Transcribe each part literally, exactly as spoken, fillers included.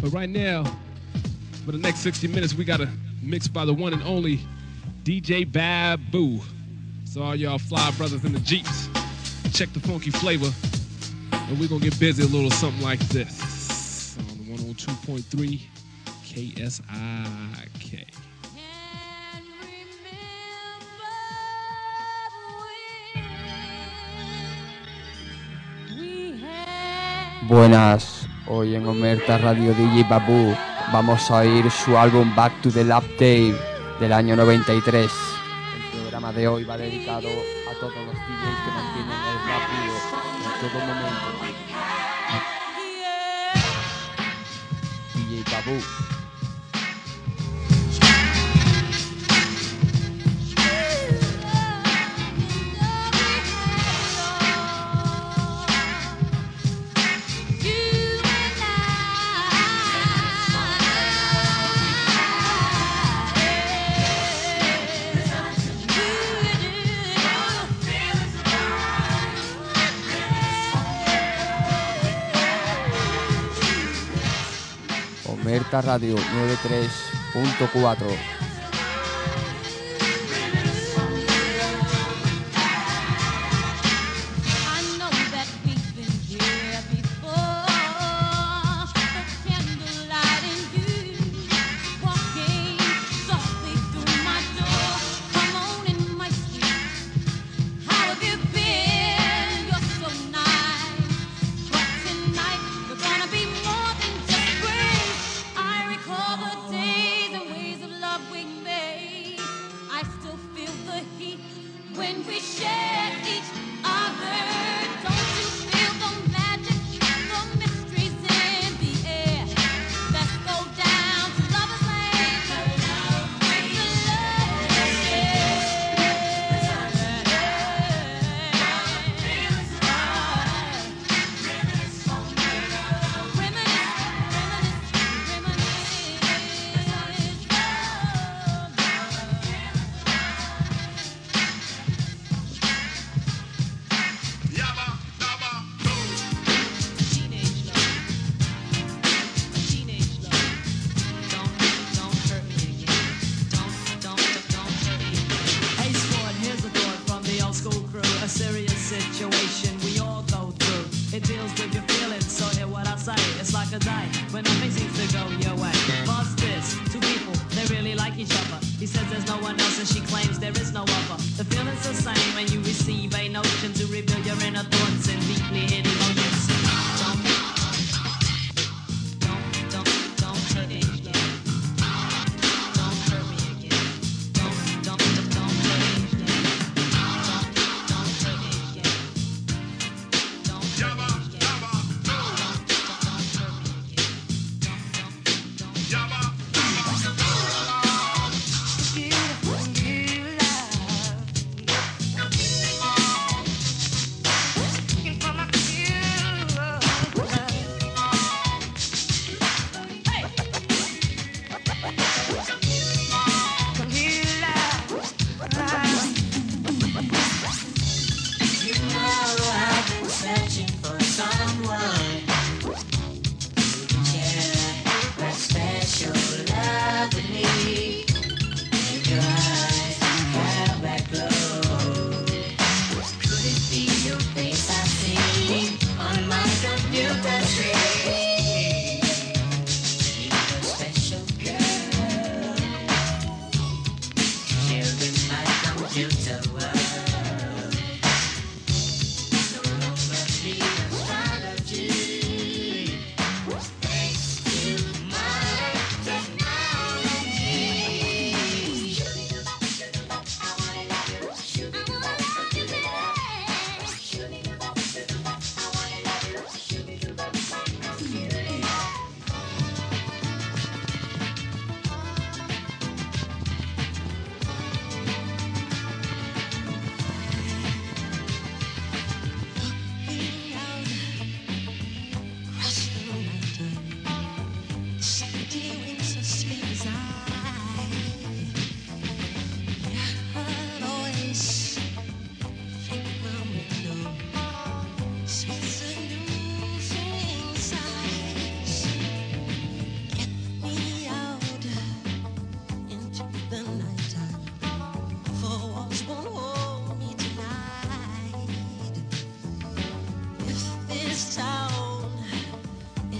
But right now, for the next sixty minutes, we got a mix by the one and only D J Babu. So all y'all fly brothers in the Jeeps, check the funky flavor, and we're gonna get busy a little something like this on the one oh two point three K S I K. Buenas, hoy en Omerta Radio D J Babu vamos a oír su álbum Back to the Lab Tape del año noventa y tres. El programa de hoy va dedicado a todos los D Js que mantienen el rap vivo en todo momento. D J Babu. Omerta Radio noventa y tres punto cuatro.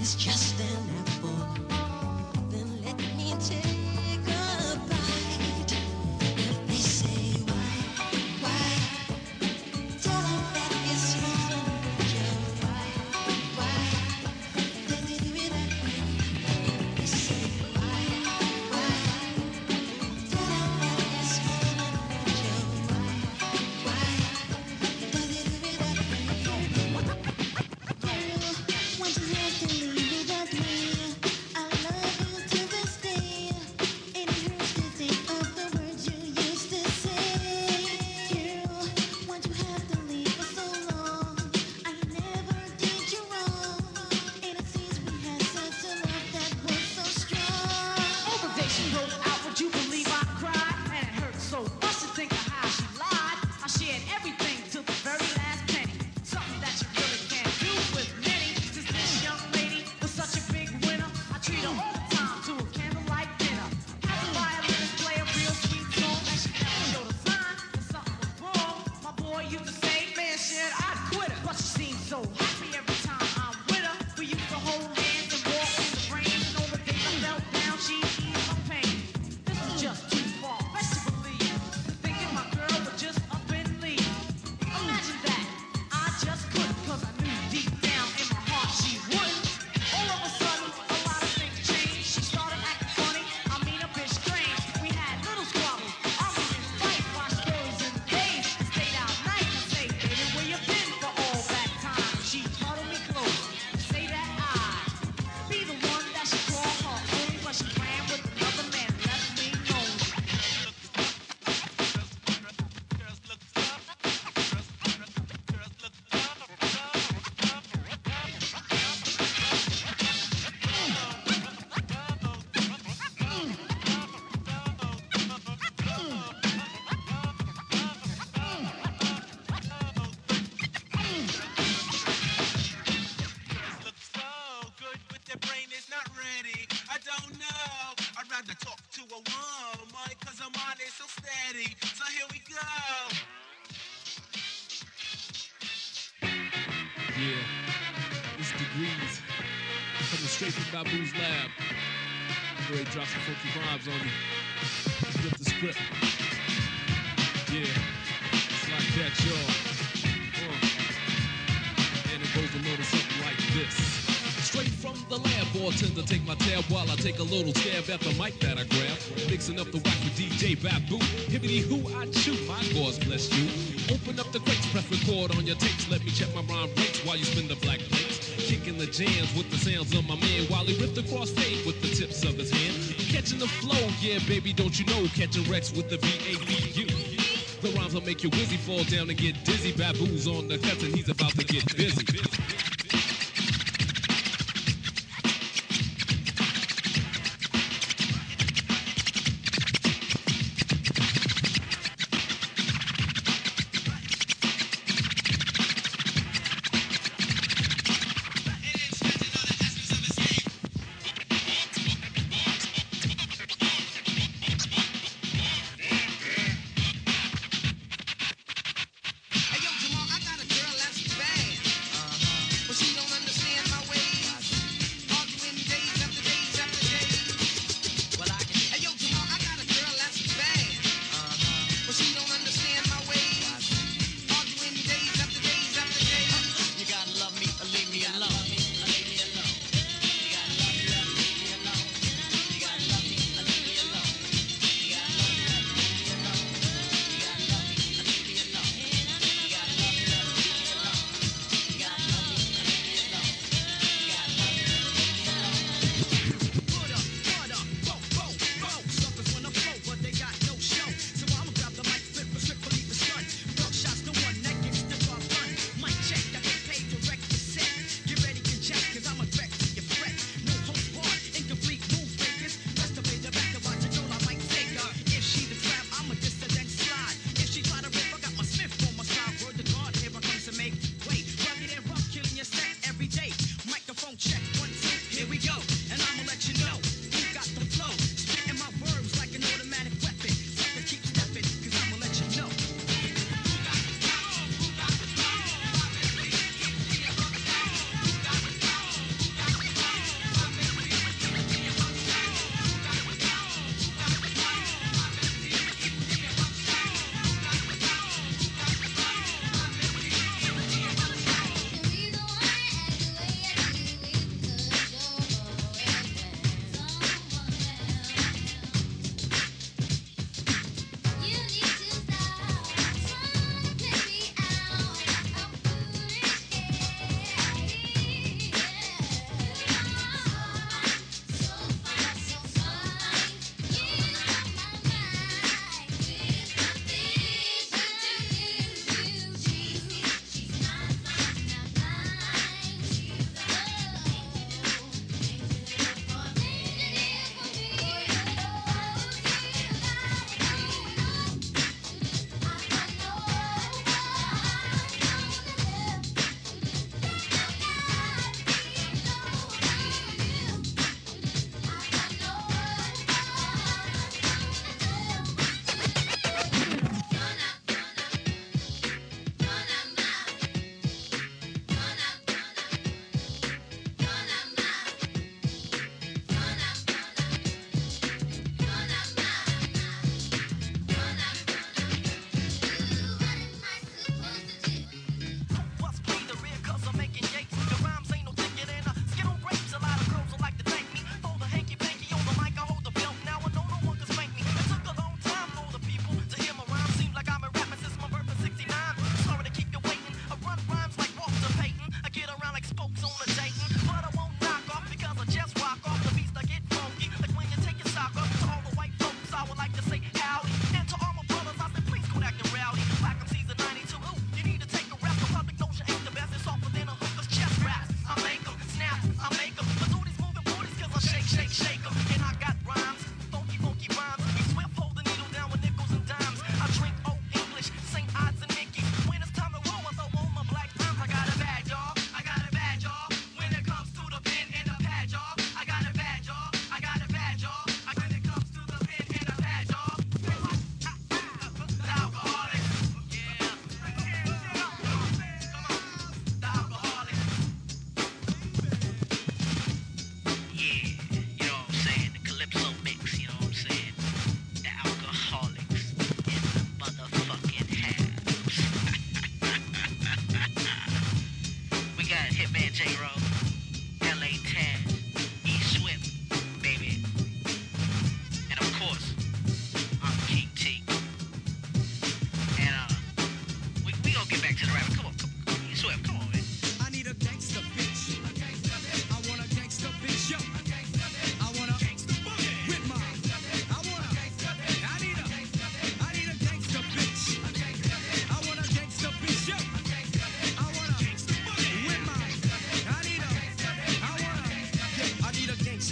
Babu's lab. Before he drops some funky rhymes on me. Flip the script. Yeah, it's like that, y'all. Uh. And it goes a little something like this. Straight from the lab, boy, tend to take my tab while I take a little stab at the mic that I grab. Mixing up the whack with D J Babu. Hibbity who I chew, my gauze bless you. Open up the crates, press record on your tapes. Let me check my rhyme rates while you spin the black plates. Kicking the jams with the sounds of my man while he ripped across stage with the tips of his hand. Catching the flow, yeah, baby, don't you know? Catching Rex with the V A B U. The rhymes will make you wizzy, fall down and get dizzy. Babu's on the cuts and he's about to get busy.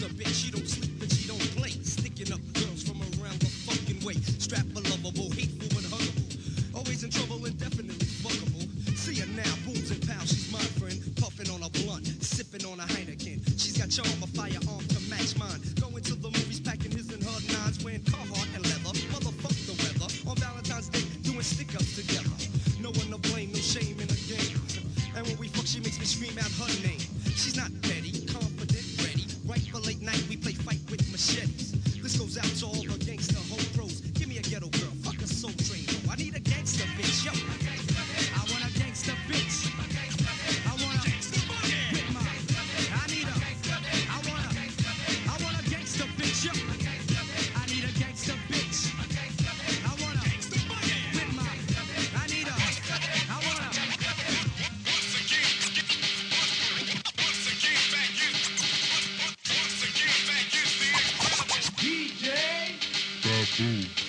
gangster bitch. She don't sleep and she don't play. Sticking up girls from around the fucking way. Strap a lovable, hateful and huggable. Always in trouble and definitely fuckable. See her now, booms and pounds, she's my friend. Puffing on a blunt, sipping on a Heineken. She's got charm, a firearm to match mine. Going to the movies, packing his and her nines, wearing Carhartt and leather. Motherfuck the weather. On Valentine's Day, doing stick-ups together. No one to blame, no shame in the game. And when we fuck, she makes me scream out her name. She's not petty, confident, ready. Right for late night, we play fight with machetes. This goes out to all the gangster hoe pros. Give me a ghetto girl, fuck a soul train. I need a gangster bitch, yo. I want a gangster bitch. I want a gangster with my. I need a. I want a. I want a gangster bitch, yo. I need a gangster bitch. I want a with my. I need a. I want a. Once again, once again, back in. Once again, back in the incredible D J Babu.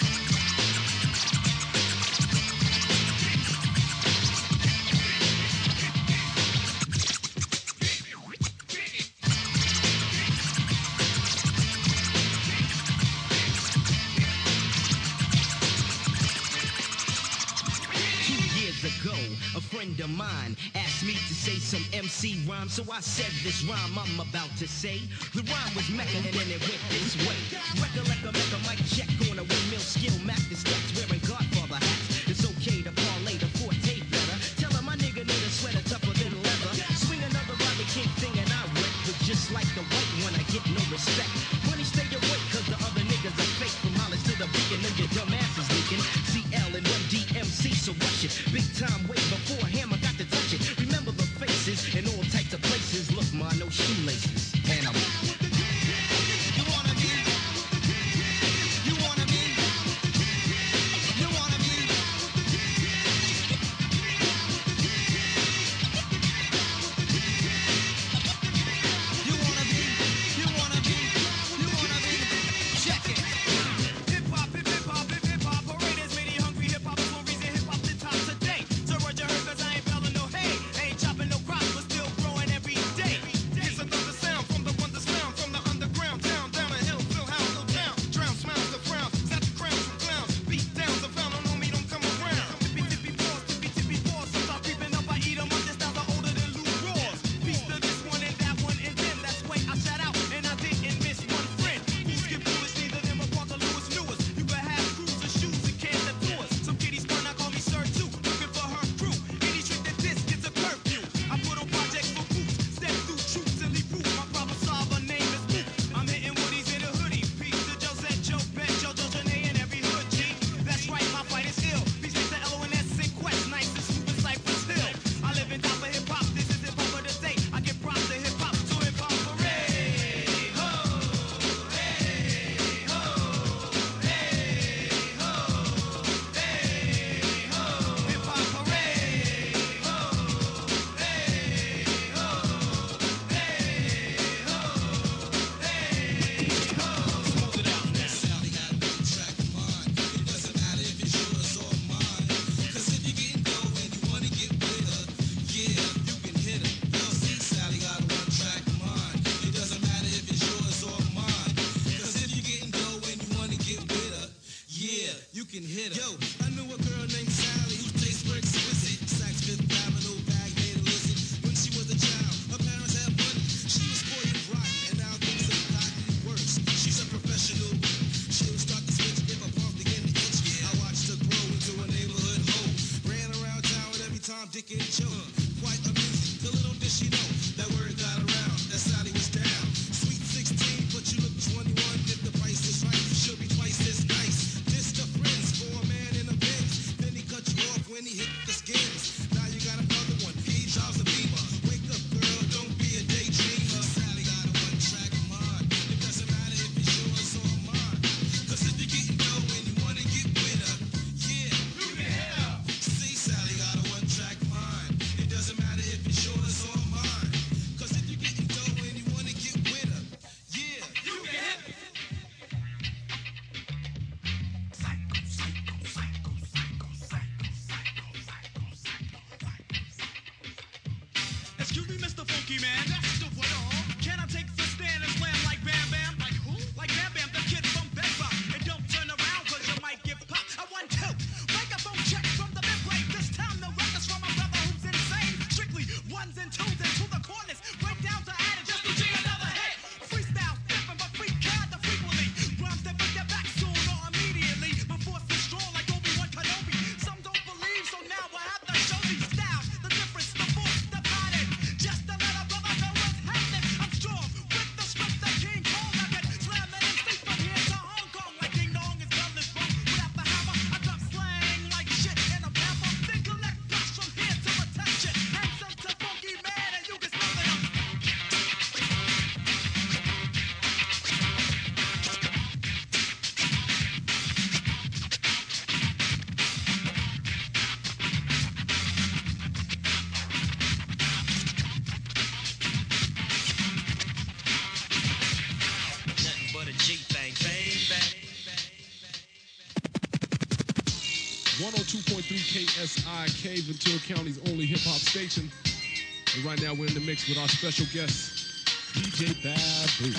A friend of mine asked me to say some M C rhyme, so I said this rhyme I'm about to say. The rhyme was Mecca and then it went this way. Recollect a Mecca mic check on a windmill skill, Mac the steps wearing Godfather hats. It's okay to parlay the forte better. Tell him my nigga need a sweater tougher than leather. Swing another Rodney King thing and I wreck, but just like the white one I get no respect. Money stay away cause the other niggas are fake. From Hollis to the beacon and your dumb ass is leaking. C L and M D M C, so rush it. Big time way before him, I got to touch it. Remember the faces in all types of places. Look, ma, no shoelaces. And I'm you wanna be? You wanna be? You wanna be? You wanna be? You wanna be? You wanna be? Check it. Hip hop, hip hip hop, hip hip hop. Parade as many hungry hip hop stories and hip hop the top today. So what you heard, cause I ain't belling no hay. Ain't chopping no crops, but still growing every day. It's another sound from the one that's found from the underground. Down, down a hill, fill house, no town. Drown, smiles to frowns, snatch the crowns from clowns. Beat downs, the found on me, don't come around. Tippy, tippy, paws, tippy, tippy, paws. Since I'm creeping up, I eat 'em up. This styles are older than Lou Rawls. Piece to this one and that one and then that's why I shout out and I didn't miss one friend. Who skip foolish, neither them apart the Lewis Lewis. You can have crews and shoes and cans and tours. Some kitties fun, I call me Sir too. Looking for her crew. Any trick that this gets a curfew. I put on projects for boots. Step through troops and leave proof. My problem solver name is Boot. I'm hitting woodies in a hoodie. Peace to Josette, Joe Pet, Jojo, Janae, and every hood G. That's right, my fight is ill. Peace to L O N S and Quest. Nice and smooth and Cypress Hill. I live in top of hip hop. This is hip hop of the day. I get props to hip hop. To hip hop parade. Ho, hey, ho, hey, ho, hey, ho. Hip hop parade. Ho, hey, ho, hey, ho, hey, ho. Smooth it out now. Sally got a big track of mine. It doesn't matter if it's yours or mine. Cause if you're getting dough and you wanna get with her, yeah, you can hit her. Yo, see, Sally got a one track of mine. It doesn't matter if it's yours or mine. Cause if you're getting dough and you wanna get with her, yeah, you can hit her. Yo, I knew a girl named Sally whose tastes were exquisite. Saks Fifth Avenue, bag made illicit. When she was a child, her parents had money. She was spoiled rotten, and now things have gotten worse. She's a professional. She'll start to switch if a pump begin to itch. I watched her grow into a neighborhood hoe. Ran around town with every Tom, Dick, and Joe. Quite amusing. The little did she know that word got around that Sally was down. Sweet sixteen, but you look twenty-one. If the price is right, she'll be twice as nice. This the friends for a man in a Benz. Then he cut you off when he hit the skins. Now you got another one. He drives a Beamer. Wake up, girl, don't be a daydreamer. Sally got a one track mind. It doesn't matter if it's yours or mine. Cause if you're getting dough and you wanna get with her, yeah, you can hit her. See, Sally got a one track mind. It doesn't one oh two point three K S I K, Ventura County's only hip-hop station. And right now we're in the mix with our special guest, D J Babu.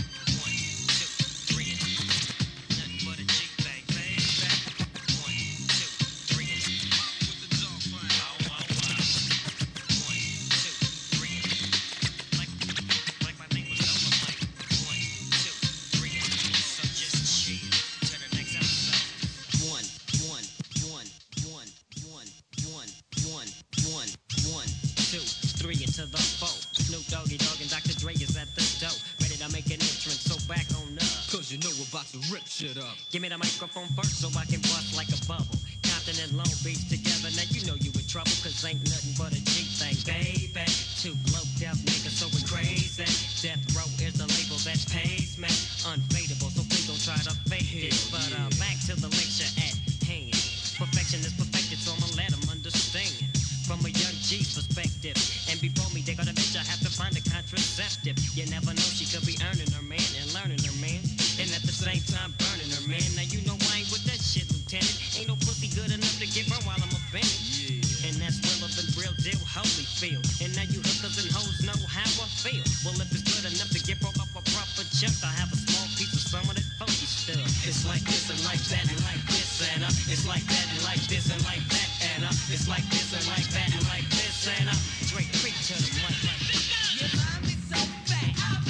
Shit up. Give me the microphone first so I can bust like a bubble. Compton and Long Beach together, now you know you in trouble, cause ain't nothing but a G thing, baby. Two bloked up niggas so we're crazy. Death Row is the label that pays me. Unfadable, so please don't try to fake it. But uh, back to the lecture at hand. Perfection is perfected, so I'ma let them understand. From a young G perspective. And before me, they gonna bitch, I have to find a contraceptive. You never know, she could be earning her man and learning her man. And at the same time burning her, man. Now you know I ain't with that shit, Lieutenant. Ain't no pussy good enough to get burned while I'm offended. Yeah. And that's relevant, real deal, holy feel. And now you hookers and hoes know how I feel. Well, if it's good enough to get broke off a proper chunk, I have a small piece of some of that funky stuff. It's like this and like that and like this and uh, it's like that and like this and like that and uh, it's like this and like that and like this and uh, straight freak to the mic like this. Your mom is so fat.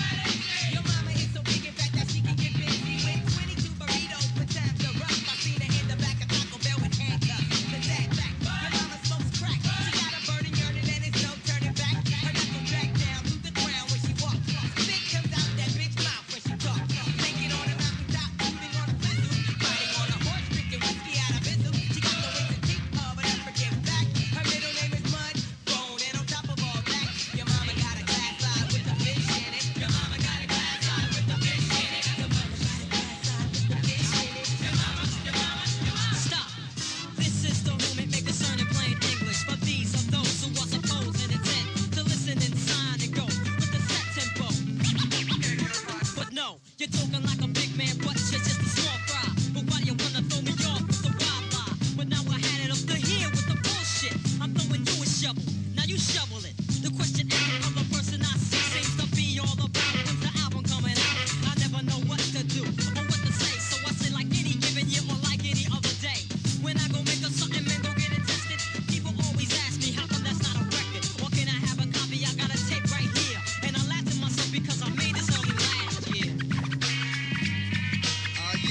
Your mama is so big in fact that she can get busy with twenty-two burritos per time to rough. I seen her in the back of Taco Bell with handcuffs. The that back. Your mama smokes crack. She got a burning yearning and it's no turning back. Her knuckle drag down to the ground when she walks. Spit comes out that bitch mouth when she talks. Naked on a mountaintop, shooting on a pistol, riding on a horse, drinking whiskey out of Bissell. She got the wings and teeth of an African back. Her middle name is Mud Bone, and on top of all that, your mama got a glass eye with a fish in it. Your mama got a glass eye with a fish in it. Your mama got a glass eye with a fish in it. Your mama, your mama, your mama. Stop. This is the moment, make discern in plain English. For these are those who are supposed and intend to listen and sign and go with the set tempo. But no, you're talking like a big man, but you're just a small fry. But why you wanna throw me off with the wild lie? But now I had it up to here with the bullshit. I'm throwing you a shovel, now you shovel it. The question out of the person I see seems to be all about when's the album coming out. I never know what to do or what to say, so I say like any given year or like any other day. When I go make a something and go get it tested, people always ask me how come that's not a record. Or can I have a copy? I got a tape right here, and I laugh to myself because I made this early last year. Uh,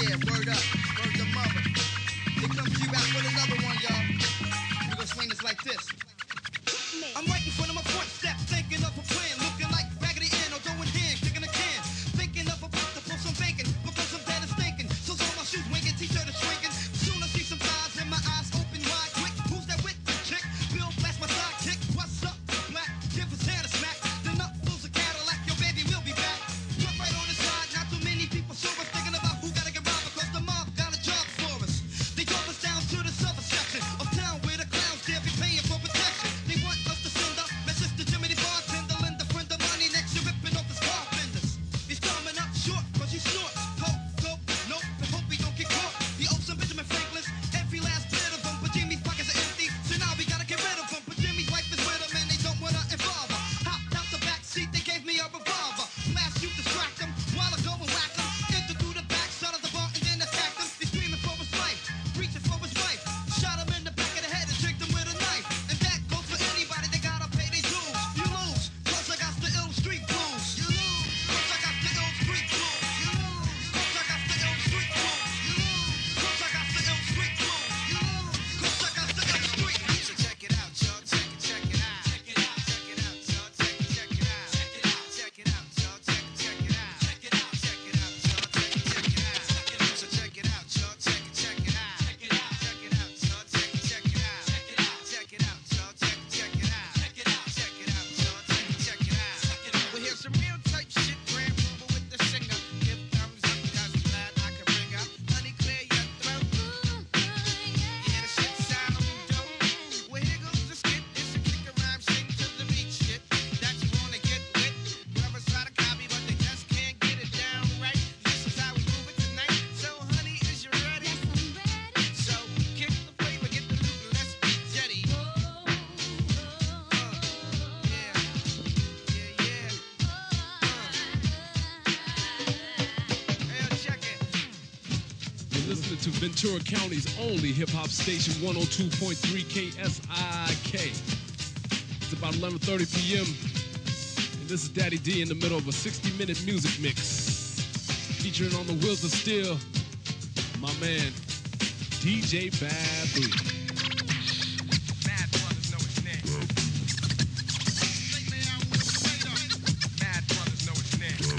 listening to Ventura County's only hip-hop station, one oh two point three K S I K. It's about eleven thirty p.m., and this is Daddy D in the middle of a sixty-minute music mix. Featuring on the wheels of steel, my man, D J Babu. Mad brothers know its name. Mad brothers know its name.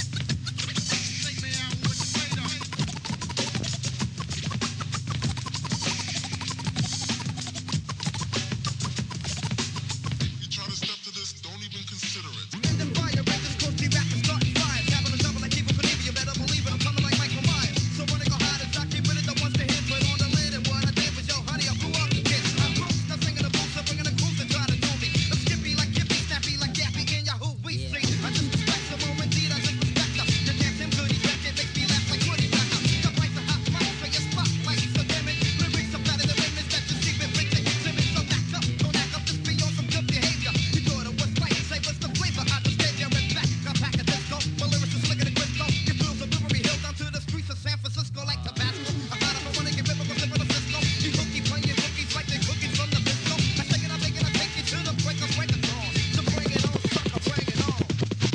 You try to step to this, don't even consider it. In the fire, rhythms close to back and starting fires. Having a double like people believe you better believe it. I'm coming like Michael Myers. So running go hide and stop, keep it the ones to hit. Put on the lid and what I did was yo, honey, I blew up the kids. I'm Bruce, not singing the boots, I'm bringing the cruise and try to do me. I'm skippy like Kippy, snappy like Gappy in Yahoo. We see. I just respect the moment, indeed, I just respect them. You can't him good, he back, it makes me laugh like Woody Backer. The price of hot mics for your spotlight. So damn it, lyrics are better than limits that you see with big things. Simmons, so back up, don't act up, just be on some good behavior. You thought it was right, say what's the flavor? I just gave you a back, got back a disco. My lyrics are slicker than Crisco. You feel the Beverly Hills down to the streets of San Francisco like Tabasco. I got up and wanna get ripped with a Cisco. You hooky playing cookies like they cookies from the Bisco. I take it, I make it, I take it to the break of break of dawn. So bring it on, sucker, bring it on.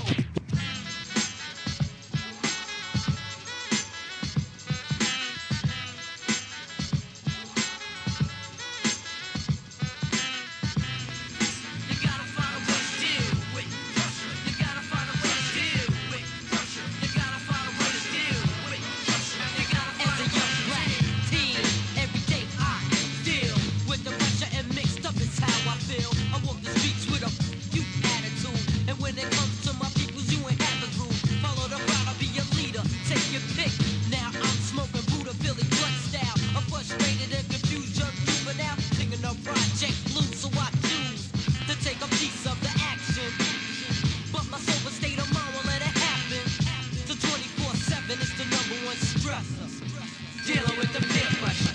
You gotta find a way to deal with pressure. You gotta find a way to deal with pressure. You gotta find a way to deal with pressure. You gotta find a young black teen, every day I deal with the pressure and mixed up is how I feel. I walk the streets with a youth attitude, and when it comes to my peoples, you ain't have a groove. Follow the route, I'll be your leader. Take your pick. Now I'm smoking Buddha Billy Blunt style. I'm frustrated and confused, young juvenile, picking up Project Blue, so I choose to take a piece of the action. But my sober state of mind won't let it happen. So twenty-four seven is the number one stressor. Dealing with the peer pressure.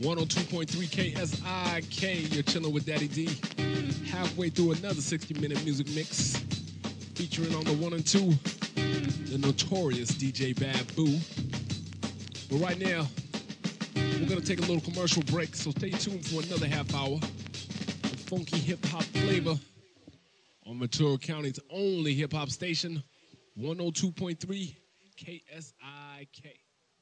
one oh two point three K S I K. You're chilling with Daddy D. Halfway through another sixty minute music mix. Featuring on the one and two, the notorious D J Bad Boo. But right now, we're going to take a little commercial break, so stay tuned for another half hour of funky hip-hop flavor on Ventura County's only hip-hop station, one oh two point three K S I K.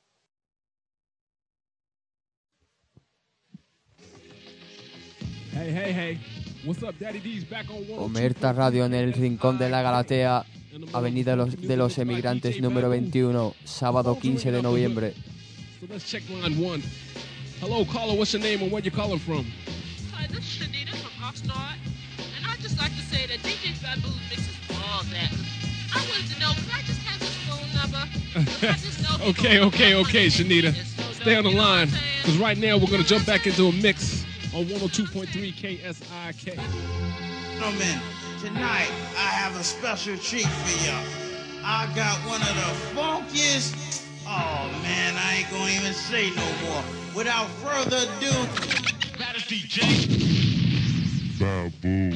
Hey, hey, hey. What's up, Daddy D's back on one oh two. Omerta Radio en el Rincón de la Galatea, Avenida los- de los Emigrantes número veintiuno, sábado quince de noviembre. So let's check line one. Hello, caller. What's your name and where you calling from? Hi, this is Shanita from Oxnard, and I'd just like to say that D J Babu mixes all that. I wanted to know, could I just have his phone number? 'Cause I just know he Okay, gonna okay, come okay, on Shanita. and it's so Stay on the dope, you know what line, I'm saying? because right now we're going to jump back into a mix on one oh two point three K S I K. Gentlemen, tonight I have a special treat for y'all. I got one of the funkiest. Oh man, I ain't gonna even say no more. Without further ado, That is D J. Babu.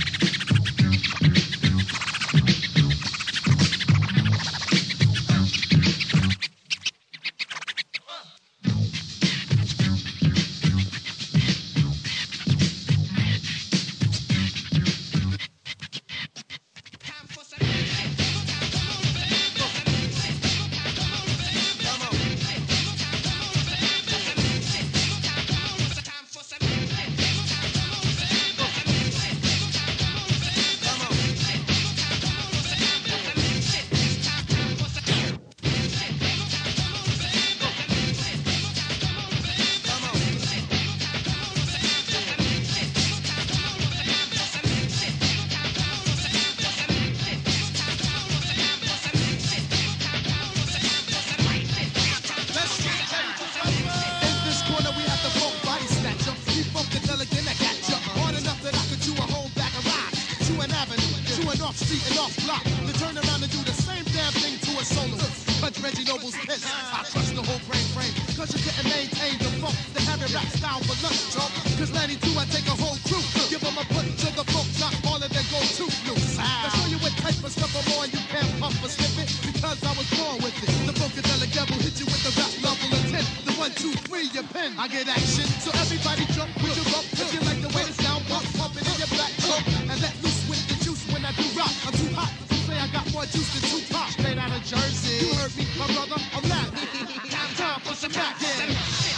In this corner we have the funk body snatcher. Keep funkadelic in that catcher. Hard enough that I could chew a whole back of rhymes. Chew an avenue, chew an off street and off block. To turn around and do the same damn thing to a solo. Punch Reggie Noble's piss. I crush the whole brain frame. Cause you couldn't maintain the funk. The heavy rap style for lunch, chump. Cause ninety two I take a whole crew. Give them a put to the funk, not all of their go-to loose. I'll show you what type of stuff I'm on. You can't pump or skip it. Because I was born with it. The funkadelic devil hit you with the rap level of ten. The one, two, three, your pen. I get action. So everybody jump with your up. If you like the way the sound pump, pump it in your back trunk. And let loose with the juice when I do rock. I'm too hot. You say I got more juice than two pop. Straight out of Jersey. You heard me, my brother. I'm not. Time for some back in.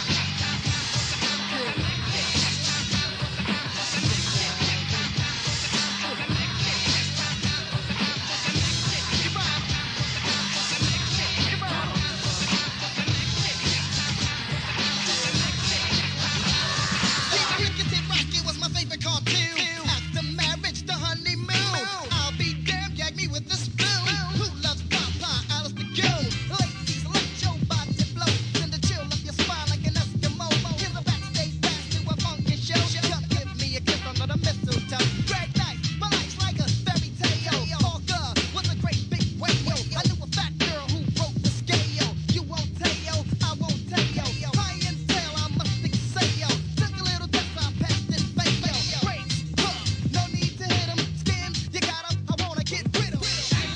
Rocket was my favorite cartoon. After marriage, the honeymoon. I'll be damned, gag me with the spoon. Who loves Popeye? Alice the Goon. Ladies, let your body blow. Send a chill up your spine like an Eskimo. Here's a backstage pass to a funky show. Come give me a kiss under the mistletoe. Great night, my life's like a fairy tale. Parker was a great big whale. I knew a fat girl who broke the scale. You won't tell, I won't tell. High and tail, I must excel. Took a little test, I passed it fail. Break, huh, no need to hit 'em. Skin, you got 'em, I wanna get rid of 'em.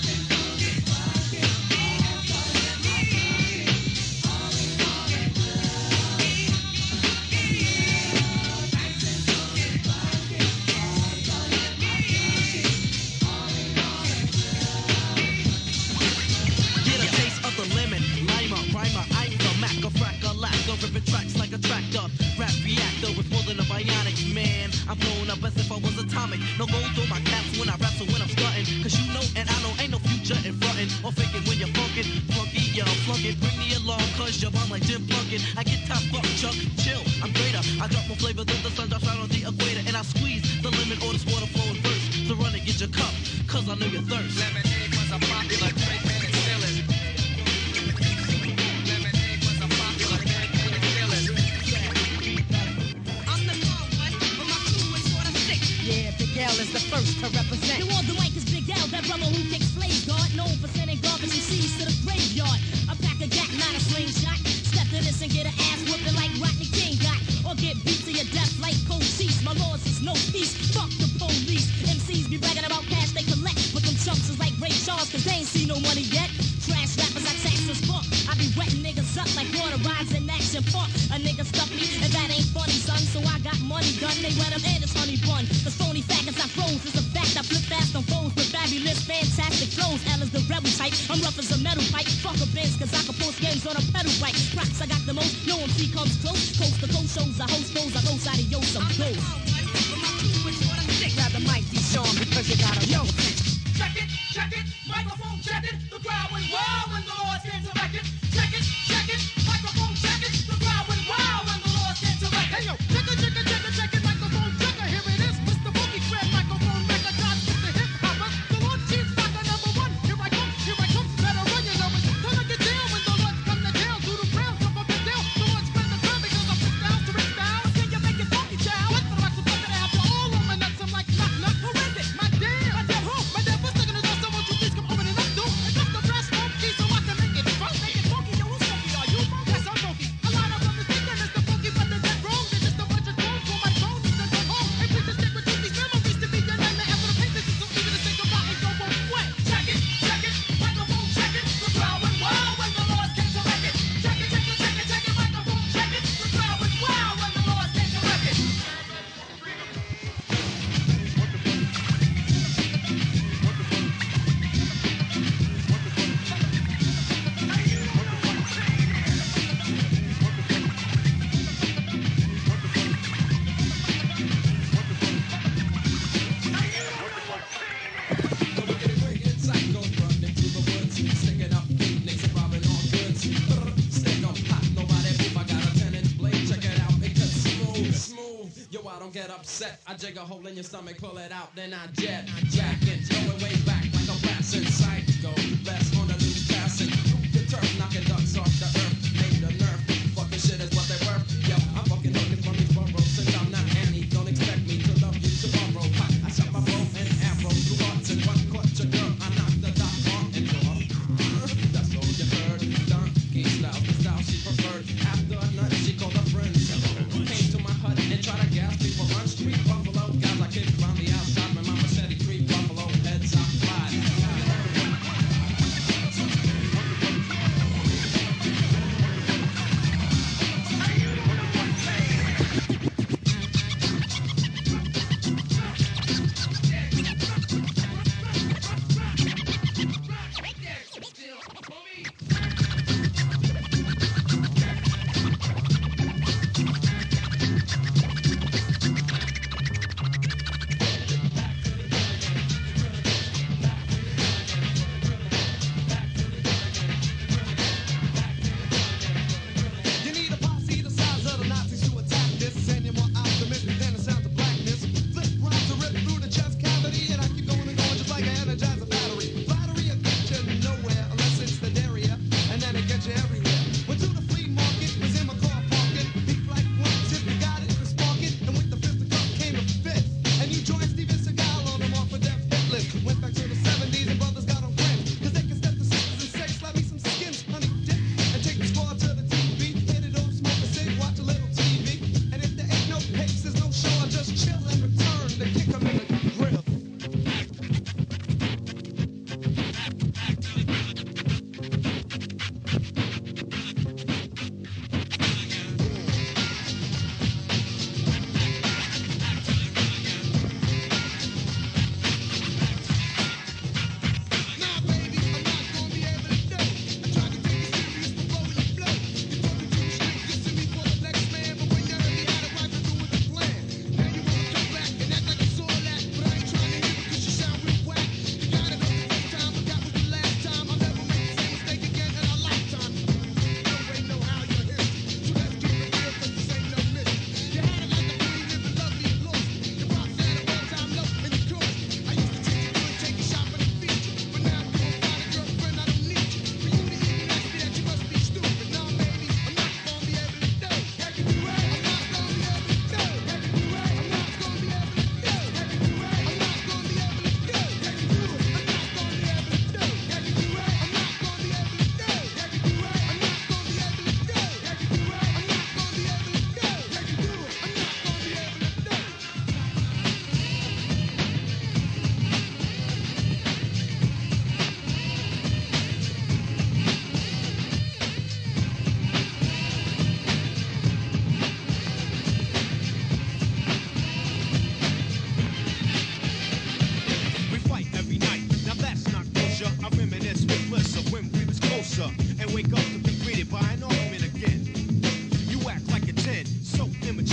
Get a taste of the lemon, limer, rhymer, I'm the Mac, a frack, a lack, a ripping tracks like a tractor. Rap reactor with more than a bionic man. I'm blown up as if I was atomic. No gold through my caps when I rap, so when I'm stunting. Cause you know and I know ain't no future in frontin' or faking when you're funkin'. Flunky, yeah, I'm flunkin'. Bring me along, cause you're bomb like Jim Plunkin'. I get top fuck, Chuck, chill, I'm greater. I drop more flavor than the sun drops out on the equator. And I squeeze the lemon or this water flowing first. So run and get your cup, cause I know you're thirst. Lemonade was a popular drink and it still is. Lemonade was a popular drink and it still is. I'm the wrong one, but my crew is sort of sick. Yeah, Big L is the first to represent. The one the mic is Big L, that brother who kicks slave guard, known for sending garbage and seeds to the graveyard. A pack of jack, not a slingshot. Step to this and get an ass whooping like Rodney King got. Or lines in action. Fuck, a nigga stuck me, and that ain't funny, son. So I got money done, they wet them in his honey bun. The phony faggots I froze, it's a fact. I flip fast on foes with fabulous, fantastic flows. Ella's the rebel type, I'm rough as a metal pipe. Fuck a Benz, cause I can post games on a pedal bike. Rocks, I got the most, no M C comes close. Coast to coast shows, I host those, I roast out of yo some clothes. Grab the mic, D-Sean, because you got a yo. Check it, check it, microphone check it. The crowd went wild when the Lord came to wreck it. Check it, check it, microphone check it. The crowd went wild when the Lord came to wreck it. Hey yo, check it, check it, check it, check it, microphone checker. Here it is, Mister Boogie Square, microphone record. God's Mister Hip Hopper. The Lord Chief's rocker number one. Here I come, here I come, better run, you know it. Don't let it down when the Lord's come to town. Do the ground, jump up and down. The Lord's spend the time because I'm put down to rip down. Can you make it funky, child? What the rocks are fucking out to all of my nuts? I'm like, knock, knock, who is it? My damn, my damn who? My damn what's gonna do? Someone to please come open it up, dude. And drop the brass funky so I can make it funk. Make it funky, yo, who's funky? Are you funky? Yes, I'm funky. A lot of them is thinking it's the funky, but they're dead wrong. They're just a bunch of drones for my phone. Needs to go home. Hey, please just stick with you. These memories to be your nightmare after the pain. This is so easy to say goodbye and go away. Check it, check it, microphone check it. The crowd went wild when the Lord came to wreck it. Check it, check it, check it, check it, microphone check it. The crowd went wild when the Lord came to wreck it. Get upset, I jig a hole in your stomach, pull it out, then I jet, jack it, throw it way back like a blast inside. Go best on the loose passing, the turf, knocking ducks off the earth, made the nerve, fucking shit is what they worth. Yo, I'm fucking looking from these burrows, since I'm not Annie, don't expect me to love you tomorrow. I shot my bow and arrow through hearts and what caught your girl, I knocked the dot on and off. That's all you heard, donkey style, the style she preferred. After a nut, she called her friends, came to my hut and tried to gas me for lunch. Street buffalo, guys I kick round the outside, when my machete creep buffalo heads I fly.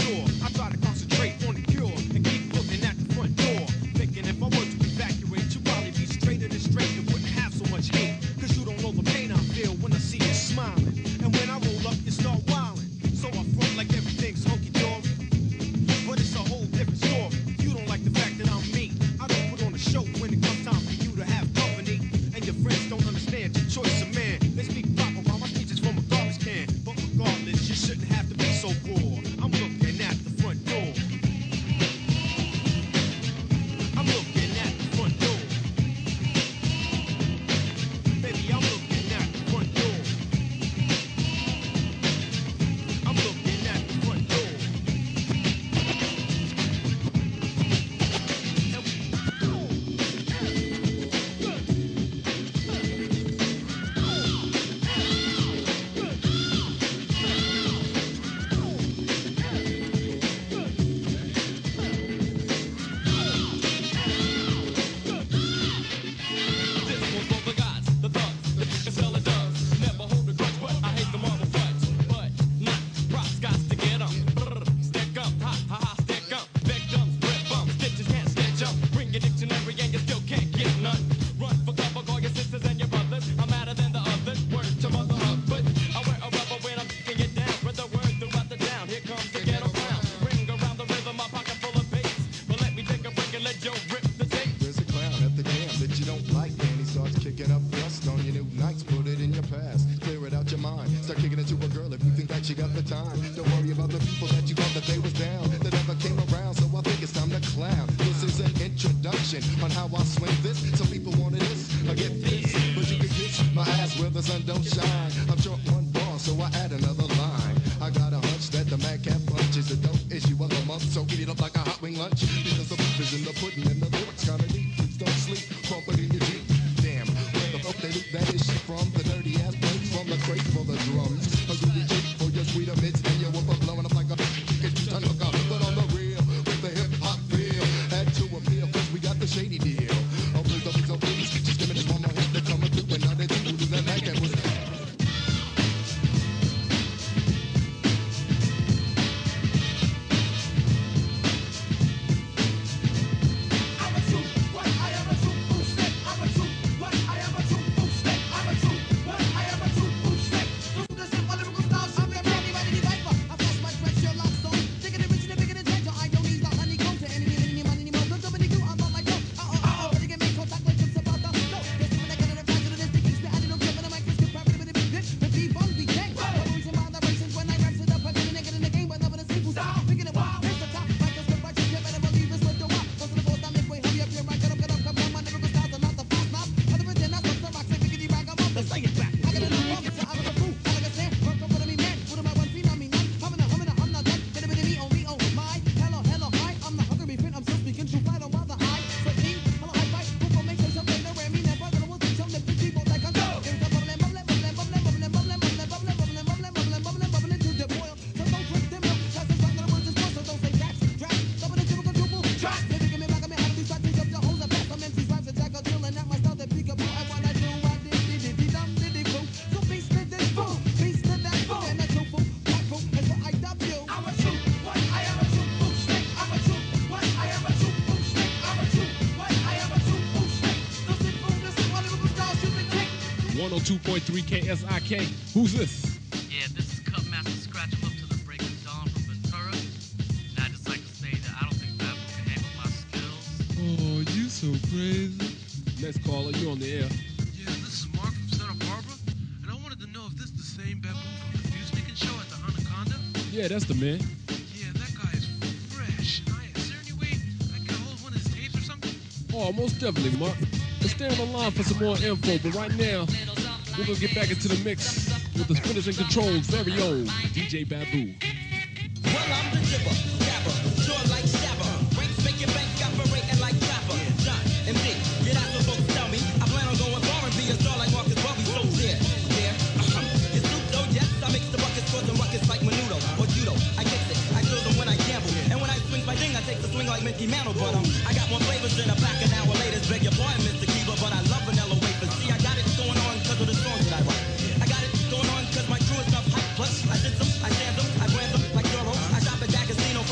pure. I try to concentrate on the cure and keep looking at the front door. Thinking if I were to evacuate, you'd probably be straighter than straight and wouldn't have so much hate. Cause you don't know the pain I feel when I see you smiling. And when I roll up, you start wilding. So I front like everything's hunky-dory. But it's a whole different story. You don't like the fact that I'm me. I don't put on a show when it comes time for you to have company. And your friends don't understand your choice of man. They speak proper while my speech is from a garbage can. But regardless, you shouldn't have to be so poor. I'm looking at the front door. I'm looking at the front door. Baby, I'm looking at the front door. I'm looking at the front door. There's a clown at the dam that you don't like, and he starts kicking up dust on your new nights. Put it in your past, clear it out your mind. Start kicking it to a girl if you think that she got the time. Don't worry about the people that you thought that they was down, that never came around. So I think it's time to clown. This is an introduction on how I swing this. Some people wanted this, I get this, but you can kiss my ass where the sun don't shine. I'm short one bar, so I add another line. I got a hunch that the madcap punch is a dope issue of the month, so eat it up like a hot wing lunch. Because the proof is in the pudding and the lyrics kinda deep. Please don't sleep, pump it in your Jeep. Damn, where the fuck they loot that is shit from? The dirty ass plates from the crate for the drums. A groovy cheek for your sweeter mitts and your whooper blowing up like a get you ton hook up. But on the real, with the hip hop feel, had to appeal, cause we got the shady deal. Oh please, oh please, oh please, just give me this one more hit to come through and now they do lose that night that was. one oh two point three K S I K. Who's this? Yeah, this is Cutmaster Scratch Up to the Break of Dawn from Ventura. And I'd just like to say that I don't think Babu can handle my skills. Oh, you so crazy. Next caller, you on the air. Yeah, this is Mark from Santa Barbara. And I wanted to know if this is the same Babu from the Fusnickin show at the Anaconda? Yeah, that's the man. Yeah, that guy is fresh. I, is there any way I can get a hold of one of his tapes or something? Oh, most definitely, Mark. But stay on the line for some more info. But right now, we're going to get back into the mix with the spinners and controls, very old D J Babu. Well, I'm the dipper, rapper, short like Shabba. Ranks make your bank operating like Trapper. John and D, get out the folks tell me. I plan on going far and be a star like Marcus Bobby. So there, there, uh-huh. It's Snoop Dogg, yes, I mix the buckets, causing ruckus like Menudo or Judo. I kicks it, I kill them when I gamble. And when I swing my ding, I take the swing like Mickey Mantle. But um, I got more flavors than a pack an hour later. Beg your pardon, Mister Kiva, but I love vanilla wafers. See, I got it going on because of the songs that I write. I got it going on because my crew is enough hype. Plus, I did them, I jammed them, I brand them like Doro. I shop at that casino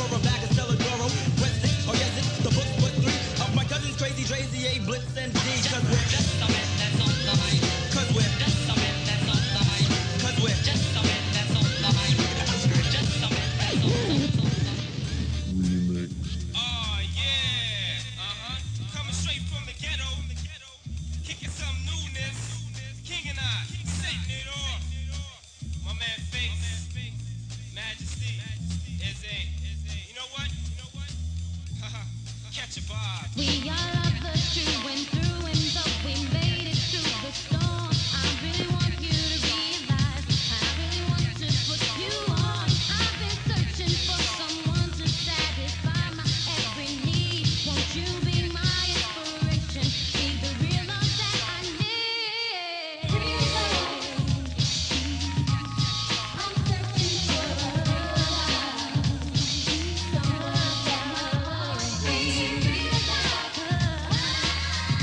is a, is a, you know what? You know what? Catch a vibe. We are lovers through and through, and though we made it through the storm, I really want you to realize I really want to put you on. I've been searching for someone to satisfy my every need. Won't you be my inspiration? Be the real love that I need. Real love. I'm searching for love. Some love that I need.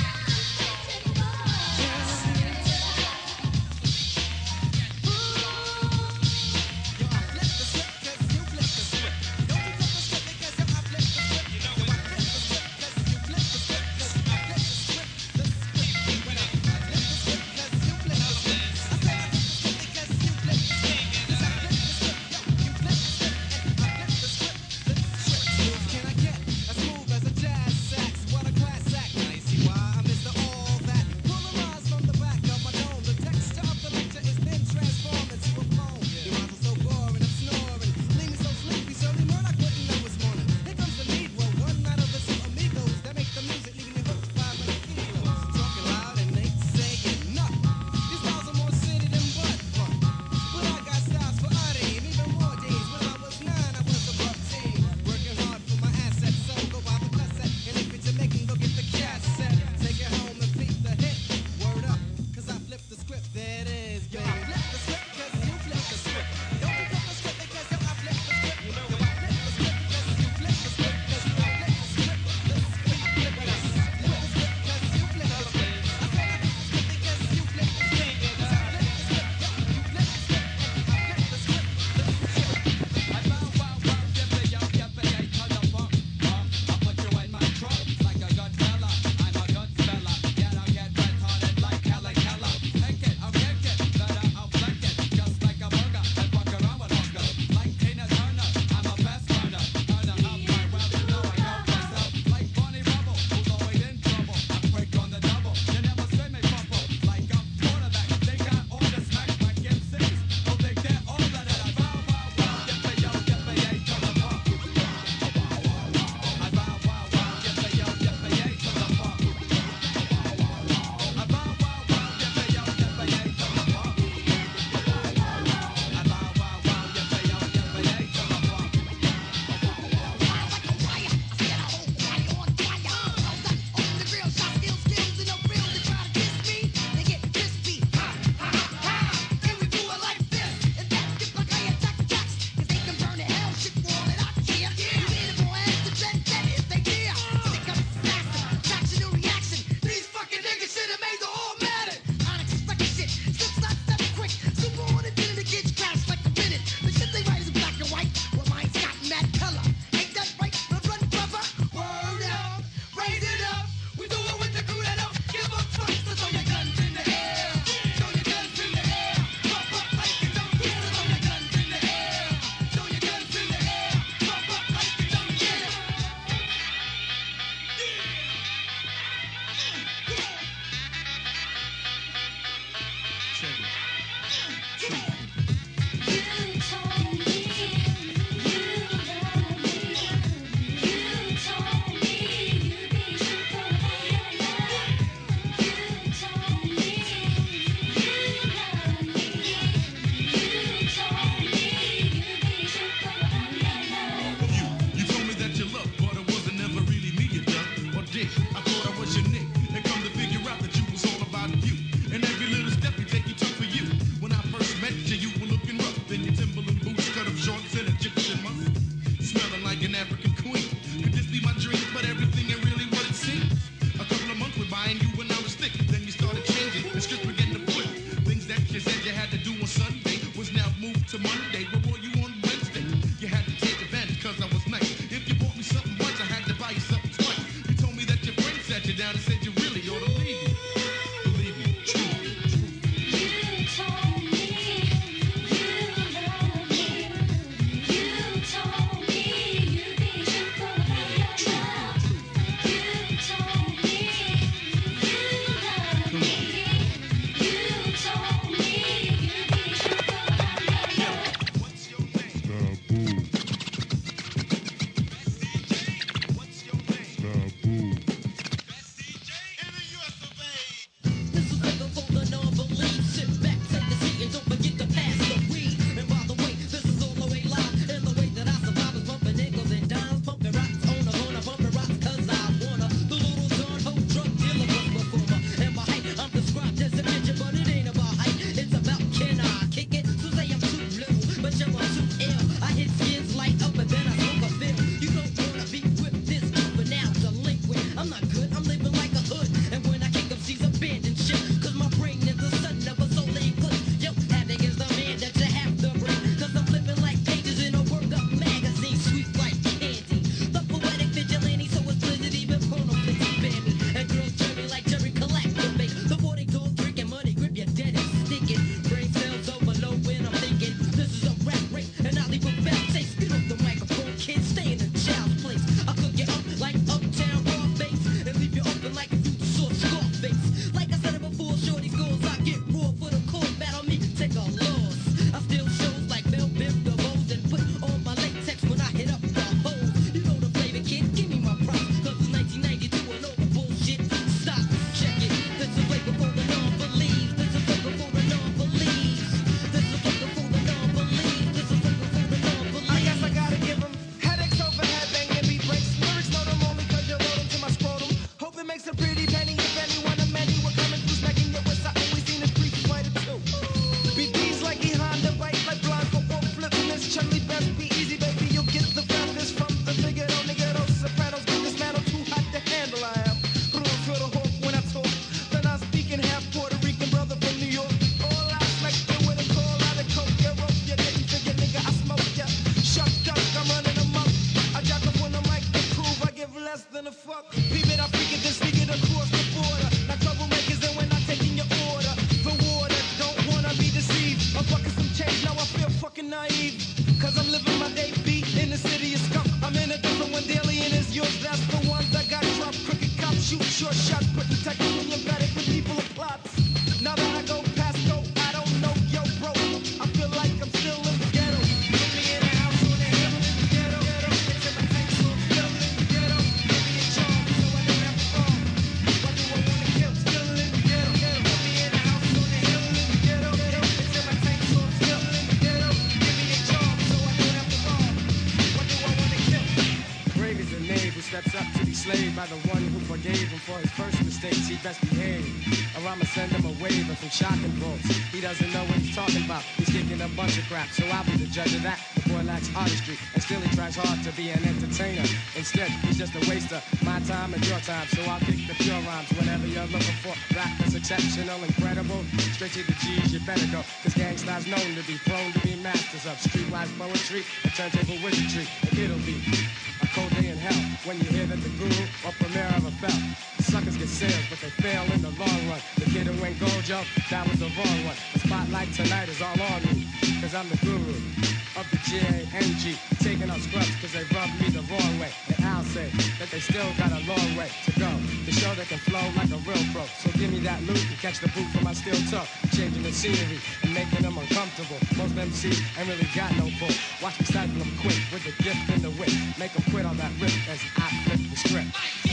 than a fuck. Peep it, I freak it, then speak it across the border. Like troublemakers, and when I taking your order, the water, don't wanna be deceived. I'm fucking some change, now I feel fucking naive. Cause I'm living my day beat in the city of scum. I'm in a different one, the alien is yours, that's the one that got dropped. Crooked cops shoot short shots, putting technically embedded with people of plots. Now that I go past go, I don't know, yo, bro. I feel like I'm still in the ghetto. Put me in a house on the hill in the ghetto. It's in my tank, so I'm still in the ghetto. Give me a charm, so I don't have to fall. What do I wanna kill? Still in the ghetto. Put me in a house on the hill in the ghetto. It's in my tank, so I'm still in the ghetto. Give me a charm, so I don't have to fall. What do I wanna kill? Brave is a knave who steps up to be slaved by the one who forgave him for his first mistakes. He best behave, or I'ma send him a waiver from shocking bolts. He doesn't know what he's talking about. He's kicking a bunch of crap, so I'll be the judge of that. The boy lacks artistry, and still he tries hard to be an entertainer. Instead, he's just a waster, my time and your time. So I'll kick the pure rhymes whenever you're looking for rap that's exceptional, incredible. Straight to the G's, you better go, cause gangsta's known to be prone to be masters of streetwise poetry and turntable wizardry. And it'll be a cold day in hell when you hear that the guru or premier ever fell. Suckers get sales, but they fail in the long run. The kid who went gold, yo, that was the wrong one. The spotlight tonight is all on me, cause I'm the guru of the G A N G. Taking out scrubs cause they rubbed me the wrong way. And I'll say that they still got a long way to go to show they can flow like a real pro. So give me that loot and catch the boot from my steel toe. Changing the scenery and making them uncomfortable. Most M Cs ain't really got no pull. Watch me cycle them quick with the gift and the wit. Make them quit on that rip as I flip the script.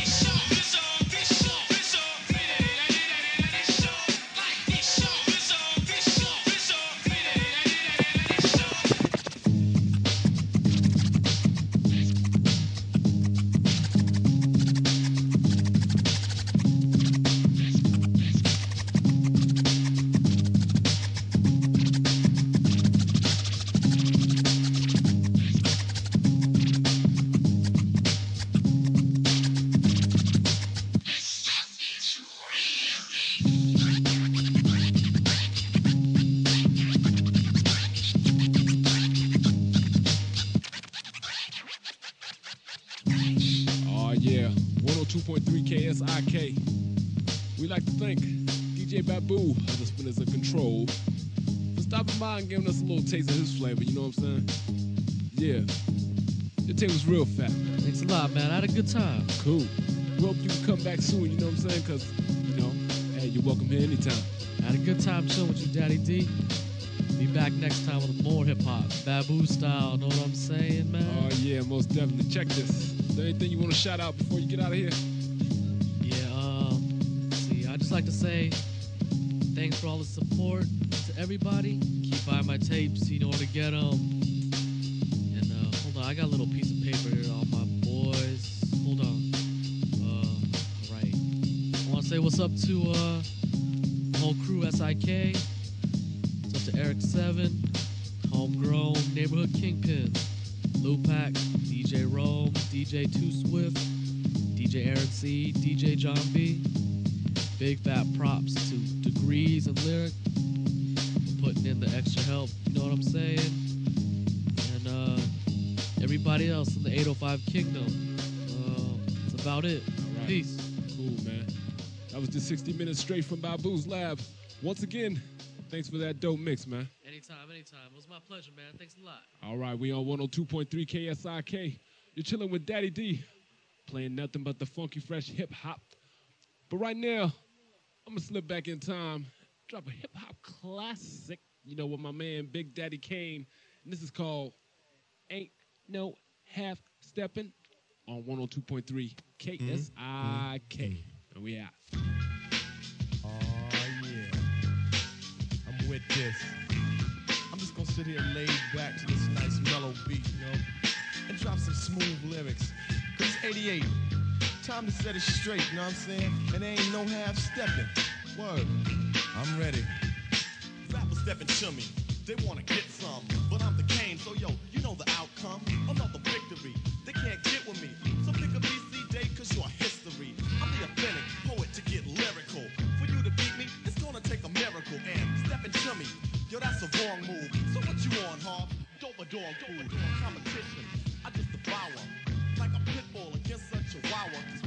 K S I K. We like to thank D J Babu of the Spinners of Control for stopping by and giving us a little taste of his flavor, you know what I'm saying? Yeah. Your tape was real fat. Thanks a lot, man. I had a good time. Cool. We hope you can come back soon, you know what I'm saying? Because, you know, hey, you're welcome here anytime. I had a good time chilling with you, Daddy D. Be back next time with more hip-hop, Babu style, know what I'm saying, man? Oh, yeah, most definitely. Check this. Is there anything you want to shout out before you get out of here? I'd just like to say thanks for all the support to everybody. Keep buying my tapes, you know where to get them. And uh, hold on, I got a little piece of paper here, all my boys. Hold on. Uh, all right. I want to say what's up to uh, the whole crew, S I K. What's up to Eric seven, Homegrown, Neighborhood Kingpin, Lupac, D J Rome, D J Too Swift, D J Aaron C, D J John B. Big fat props to Degrees and Lyric for putting in the extra help, you know what I'm saying? And uh, everybody else in the eight oh five Kingdom. Uh, that's about it. Right. Peace. Cool, man. That was just sixty minutes straight from Babu's lab. Once again, thanks for that dope mix, man. Anytime, anytime. It was my pleasure, man. Thanks a lot. All right, we on one oh two point three K S I K. You're chilling with Daddy D, playing nothing but the funky, fresh hip-hop. But right now, I'm gonna slip back in time, drop a hip-hop classic, you know, with my man Big Daddy Kane. And this is called Ain't No Half Steppin' on one oh two point three K S I K. Mm-hmm. And we out. Oh, yeah. I'm with this. I'm just gonna sit here laid back to this nice mellow beat, you know, and drop some smooth lyrics. Cause it's eighty-eight. Time to set it straight, you know what I'm saying? And there ain't no half stepping. Word. I'm ready. Rappers stepping to me. They wanna get some. But I'm the Kane, so yo, you know the outcome. Another victory. They can't get with me. So pick a B C day, cause you're history. I'm the authentic poet to get lyrical. For you to beat me, it's gonna take a miracle. And stepping to me, yo, that's a wrong move. So what you on, Harp? Dover dog food. Competition. I just devour. Like a pit bull against a chihuahua.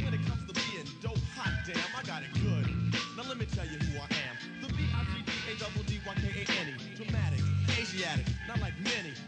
addict, not like many.